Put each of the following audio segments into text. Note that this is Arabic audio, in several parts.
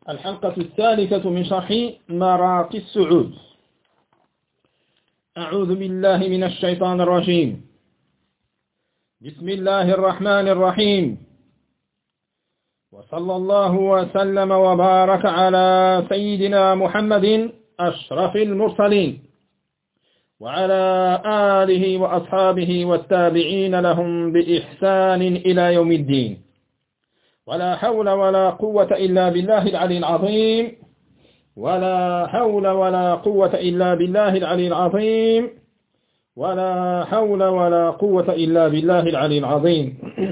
الحلقة الثالثة من شرح مراقي السعود. أعوذ بالله من الشيطان الرجيم. بسم الله الرحمن الرحيم، وصلى الله وسلم وبارك على سيدنا محمد أشرف المرسلين وعلى آله وأصحابه والتابعين لهم بإحسان إلى يوم الدين، ولا حول ولا قوة إلا بالله العلي العظيم، ولا حول ولا قوة إلا بالله العلي العظيم، ولا حول ولا قوة إلا بالله العلي العظيم.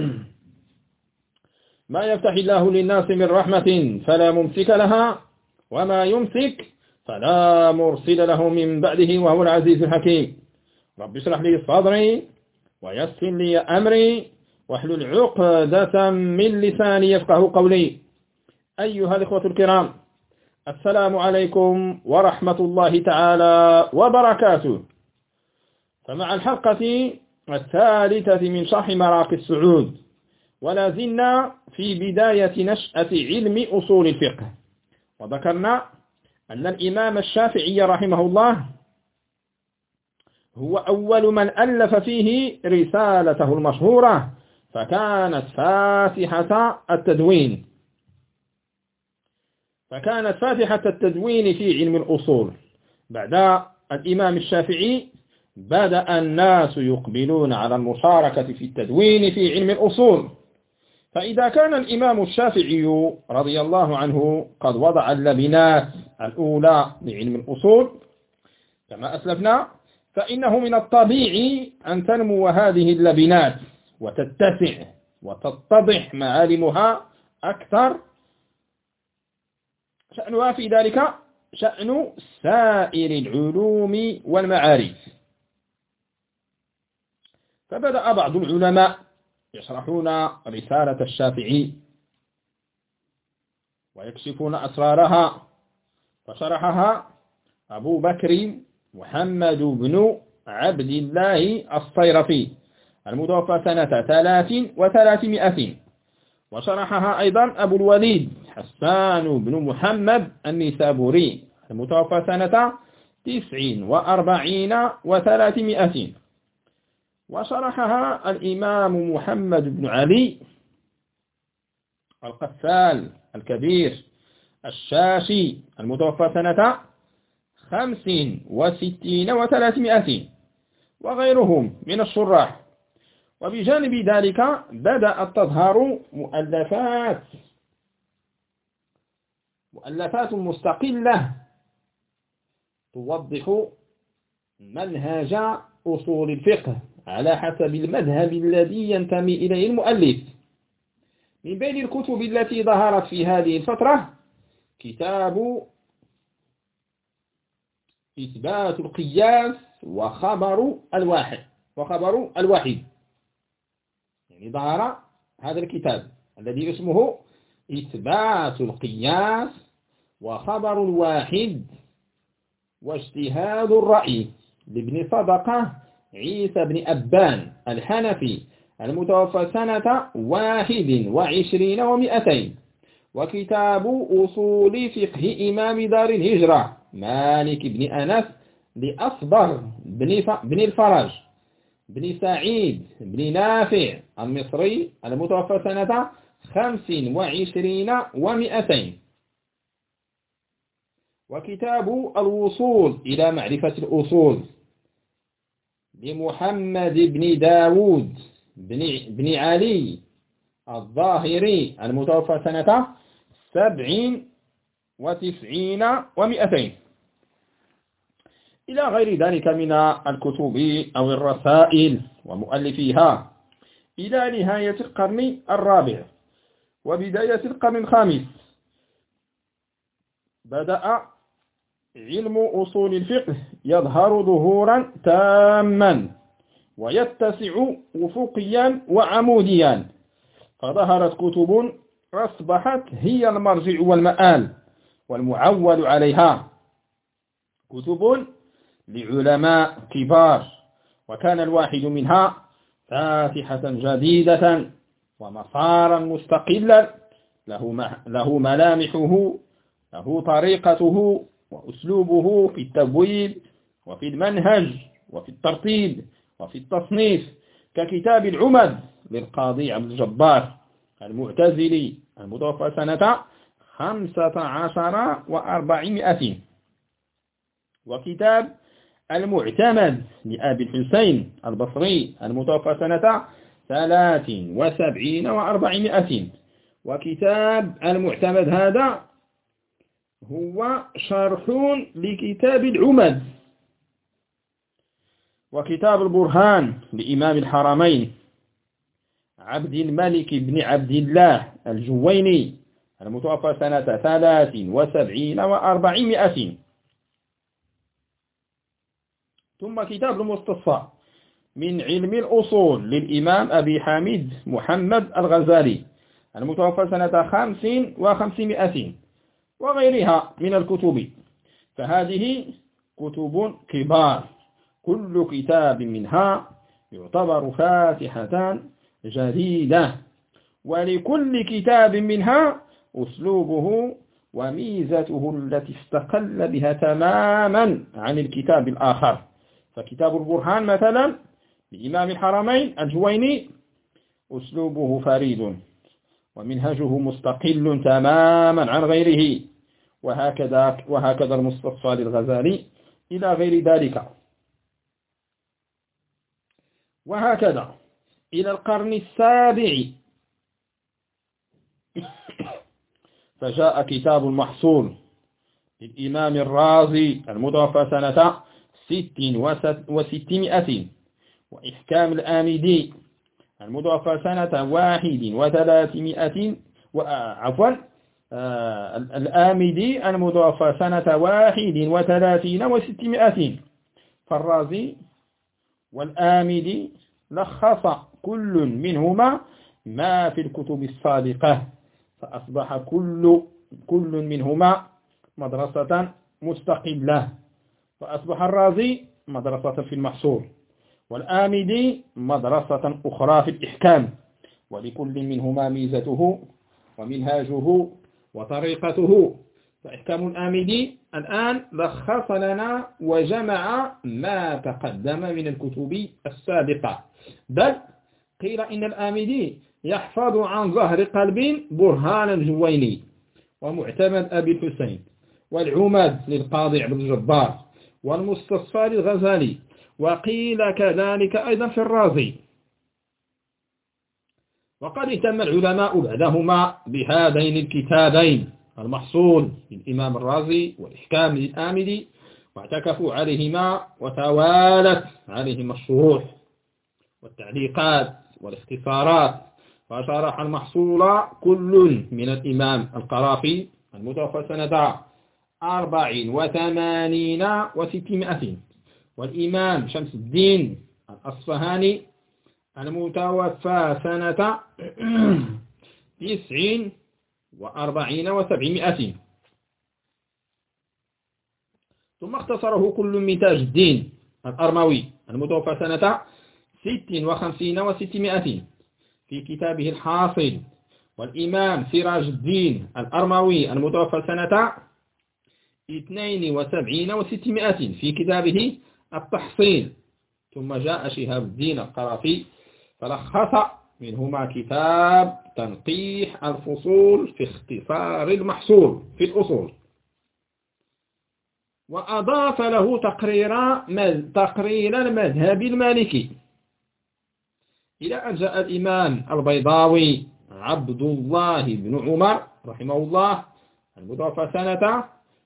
ما يفتح الله للناس من رحمة فلا ممسك لها، وما يمسك فلا مرسل له من بعده، وهو العزيز الحكيم. رب اشرح لي صدري ويسر لي أمري واحلل عقدة من لساني يفقه قولي. أيها الإخوة الكرام، السلام عليكم ورحمة الله تعالى وبركاته. فمع الحلقة الثالثة من شرح مراقي السعود، ولا زلنا في بداية نشأة علم أصول الفقه، وذكرنا أن الإمام الشافعي رحمه الله هو أول من ألف فيه رسالته المشهورة، فكانت فاتحة التدوين في علم الأصول. بعد الإمام الشافعي بدأ الناس يقبلون على المشاركة في التدوين في علم الأصول. فإذا كان الإمام الشافعي رضي الله عنه قد وضع اللبنات الأولى لعلم الأصول كما أسلفنا، فإنه من الطبيعي أن تنمو هذه اللبنات وتتسع وتتضح معالمها أكثر، شأنها في ذلك شأن سائر العلوم والمعارف. فبدأ بعض العلماء يشرحون رسالة الشافعي ويكشفون أسرارها، فشرحها أبو بكر محمد بن عبد الله الصيرفي المتوفى سنة 300، وشرحها أيضا أبو الوليد حسان بن محمد النسابوري المتوفى سنة 49 و300، وشرحها الإمام محمد بن علي القفال الكبير الشاشي المتوفى سنة 65 و300، وغيرهم من الشراح. وبجانب ذلك بدأت تظهر مؤلفات مستقلة توضح منهج أصول الفقه على حسب المذهب الذي ينتمي إليه المؤلف. من بين الكتب التي ظهرت في هذه الفترة كتاب إثبات القياس وخبر الواحد. يعني ظهر هذا الكتاب الذي اسمه إثبات القياس وخبر الواحد واجتهاد الرأي لابن صدقة عيسى بن أبان الحنفي المتوفى سنة 21 و200. وكتاب أصول فقه إمام دار الهجرة مالك بن أنس لأصبغ بن الفرج بن سعيد بن نافع المصري المتوفى سنة 25 و200. وكتاب الوصول إلى معرفة الأصول لمحمد بن داود بن علي الظاهري المتوفى سنة 97 و200، إلى غير ذلك من الكتب أو الرسائل ومؤلفيها، إلى نهاية القرن الرابع وبداية القرن الخامس بدأ علم أصول الفقه يظهر ظهورا تاما ويتسع أفقيا وعموديا، فظهرت كتب أصبحت هي المرجع والمآل والمعول عليها، كتب لعلماء كبار، وكان الواحد منها فاتحة جديدة ومسارا مستقلا له ملامحه له طريقته وأسلوبه في التبويب وفي المنهج وفي الترتيب وفي التصنيف، ككتاب العمد للقاضي عبد الجبار المعتزلي المتوفى سنة 15 و400، وكتاب المعتمد لأبي الحسين البصري المتوفى سنة 73 و400. وكتاب المعتمد هذا هو شرح لكتاب العمد. وكتاب البرهان لإمام الحرمين عبد الملك بن عبد الله الجويني المتوفى سنة 73 و400. ثم كتاب المستصفى من علم الأصول للإمام أبي حامد محمد الغزالي المتوفى سنة 50 و500، وغيرها من الكتب. فهذه كتب كبار، كل كتاب منها يعتبر فاتحة جديدة، ولكل كتاب منها أسلوبه وميزته التي استقل بها تماما عن الكتاب الآخر. فكتاب البرهان مثلا لإمام الحرمين الجويني أسلوبه فريد ومنهجه مستقل تماما عن غيره، وهكذا المستصفى للغزالي إلى غير ذلك. وهكذا إلى القرن السابع فجاء كتاب المحصول للإمام الرازي المتوفى سنة 6 و600، وإحكام الآمدي المتوفى سنة 31، الآمدي المتوفى سنة 31 و600. فالرازي والآمدي لخص كل منهما ما في الكتب السابقة، فأصبح كل منهما مدرسة مستقلة، فأصبح الرازي مدرسة في المحصول، والآمدي مدرسة أخرى في الإحكام، ولكل منهما ميزته ومنهاجه وطريقته. فإحكام الآمدي الآن لخص لنا وجمع ما تقدم من الكتب السابقة، بل قيل إن الآمدي يحفظ عن ظهر قلب برهان الجويني ومعتمد أبي الحسين والعمد للقاضي عبد الجبار والمستصفى للغزالي، وقيل كذلك أيضا في الرازي. وقد اهتم العلماء بعدهما بهذين الكتابين، المحصول للإمام الرازي والإحكام للآمدي، واعتكفوا عليهما وتوالت عليهما الشروح والتعليقات والاختصارات. فشرح المحصول كل من الإمام القرافي المتوفى سنة 84 و600، والإمام شمس الدين الأصفهاني المتوفى سنة 49 و700. ثم اختصره كل من تاج الدين الأرموي المتوفى سنة 56 و600 في كتابه الحاصل، والإمام سراج الدين الأرموي المتوفى سنة 72 و600 في كتابه التحصيل. ثم جاء شهاب الدين القرافي فلخص منهما كتاب تنقيح الفصول في اختصار المحصول في الأصول، وأضاف له تقرير المذهب المالكي، إلى أن جاء الإمام البيضاوي عبد الله بن عمر رحمه الله المتوفى سنة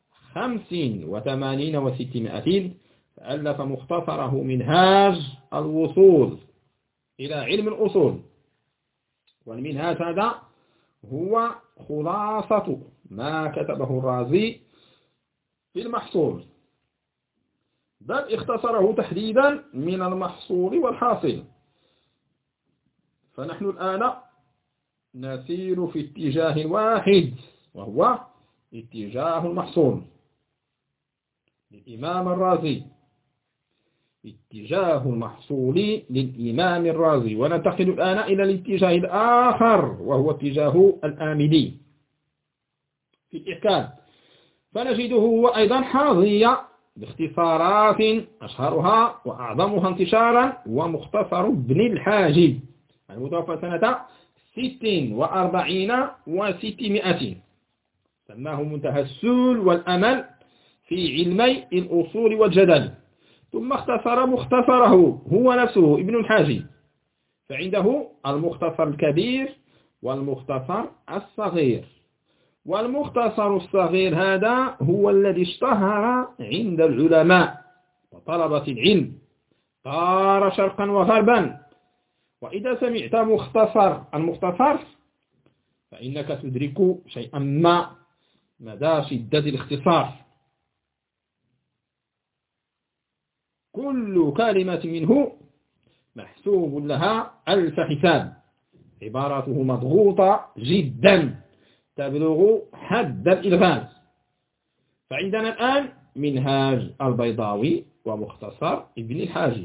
85 و600، فألف مختصره منهاج الوصول إلى علم الأصول. والمنهاج هذا هو خلاصة ما كتبه الرازي في المحصول، بل اختصره تحديدا من المحصول والحاصل. فنحن الآن نسير في اتجاه واحد، وهو اتجاه المحصول للإمام الرازي، اتجاه المحصول للإمام الرازي. وننتقل الآن إلى الاتجاه الآخر، وهو اتجاه الآمدي في الإحكام. فنجده هو أيضا حاضية باختصارات أشهرها وأعظمها انتشارا ومختصر ابن الحاجب المتوفى سنة 46 و600. سماه منتهى السول والأمل في علمي الأصول والجدل. ثم اختصر مختصره هو نفسه ابن الحاجب، فعنده المختصر الكبير والمختصر الصغير. والمختصر الصغير هذا هو الذي اشتهر عند العلماء وطلبة العلم، طار شرقا وغربا. وإذا سمعت المختصر فإنك تدرك شيئا ما مدى شدة الاختصار. كل كلمة منه محسوب لها ألف حساب، عباراته مضغوطة جدا تبلغ حد الإلغاز. فعندنا الآن منهاج البيضاوي ومختصر ابن الحاجب،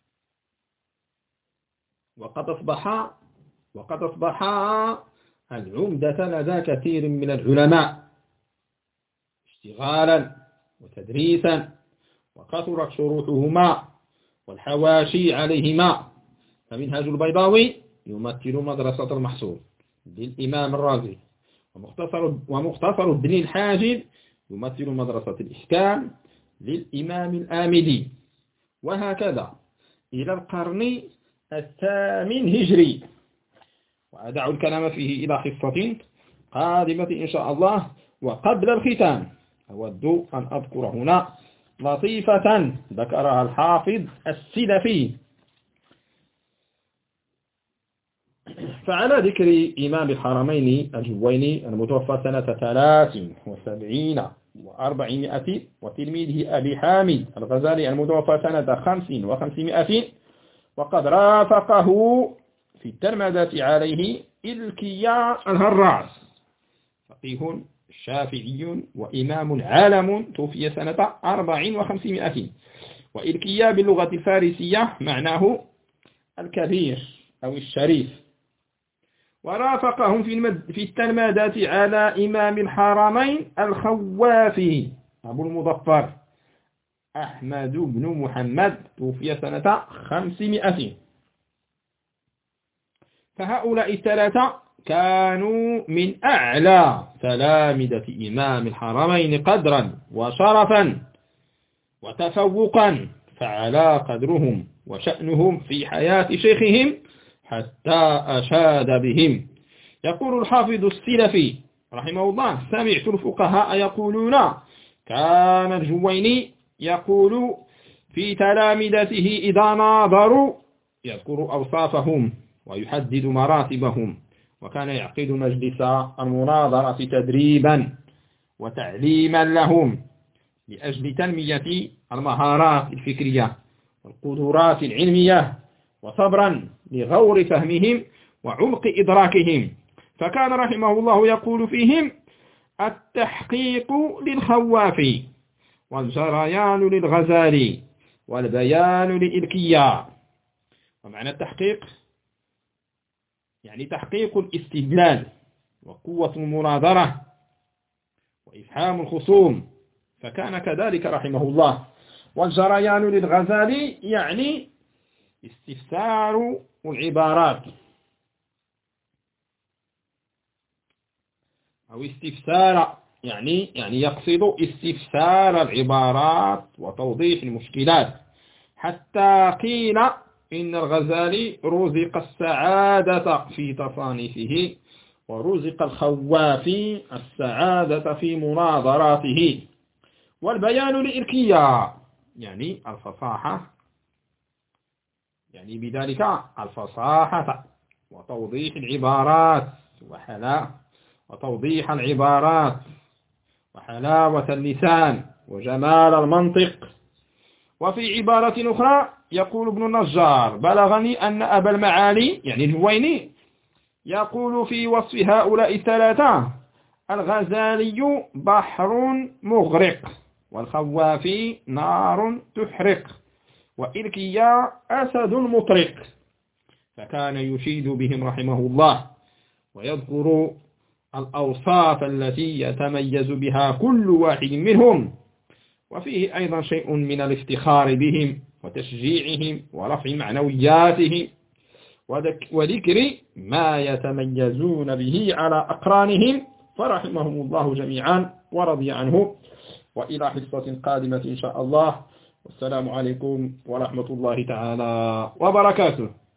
وقد أصبح العمدة لدى كثير من العلماء اشتغالا وتدريسا، وكثرت شروحهما والحواشي عليهما. فمنهاج البيضاوي يمثل مدرسة المحصول للإمام الرازي، ومختصر ابن الحاجب يمثل مدرسة الإحكام للإمام الآمدي، وهكذا إلى القرن 8 هجري. وأدع الكلام فيه إلى حصة قادمة إن شاء الله. وقبل الختام أود أن أذكر هنا لطيفة ذكرها الحافظ السلفي. فعلى ذكر إمام الحرمين الجويني المتوفى سنة 73 و400 وتلميذه أبي حامد الغزالي المتوفى سنة 50 و500، وقد رافقه في الترمذة عليه إلكيا الهراس، فقيه شافعي وإمام عالم توفي سنة 54. وإلكيا باللغة الفارسية معناه الكبير أو الشريف. ورافقهم في التلمذة على إمام الحرمين الخوافي أبو المظفر أحمد بن محمد توفي سنة 500. فهؤلاء الثلاثة كانوا من أعلى تلامذة إمام الحرمين قدرا وشرفا وتفوقا، فعلى قدرهم وشأنهم في حياة شيخهم حتى أشاد بهم. يقول الحافظ السلفي رحمه الله: سمعت الفقهاء يقولون كان الجويني يقول في تلامذته إذا ناظروا يذكر أوصافهم ويحدد مراتبهم، وكان يعقد مجلس المناظرة تدريبا وتعليما لهم لأجل تنمية المهارات الفكرية والقدرات العلمية، وصبرا لغور فهمهم وعمق إدراكهم. فكان رحمه الله يقول فيهم: التحقيق للخوافي، والجريان للغزالي، والبيان لإلكيا. ومعنى التحقيق يعني تحقيق الاستدلال وقوة المناظرة وإفهام الخصوم، فكان كذلك رحمه الله. والجريان للغزالي يعني استفسار العبارات أو استفسار يعني يقصد استفسار العبارات وتوضيح المشكلات، حتى قيل إن الغزالي رزق السعادة في تصانيفه ورزق الخوافي السعادة في مناظراته. والبيان لإلكيا يعني الفصاحة، يعني بذلك الفصاحة وتوضيح العبارات وتوضيح العبارات وحلاوة اللسان وجمال المنطق. وفي عبارة أخرى يقول ابن النجار: بلغني أن أبا المعالي يعني الجويني يقول في وصف هؤلاء الثلاثة: الغزالي بحر مغرق، والخوافي نار تحرق، وإلكيا أسد مطرق. فكان يشيد بهم رحمه الله ويذكر الأوصاف التي يتميز بها كل واحد منهم، وفيه أيضا شيء من الافتخار بهم وتشجيعهم ورفع معنوياتهم وذكر ما يتميزون به على أقرانهم، فرحمهم الله جميعا ورضي عنه. وإلى حصة قادمة إن شاء الله، والسلام عليكم ورحمة الله تعالى وبركاته.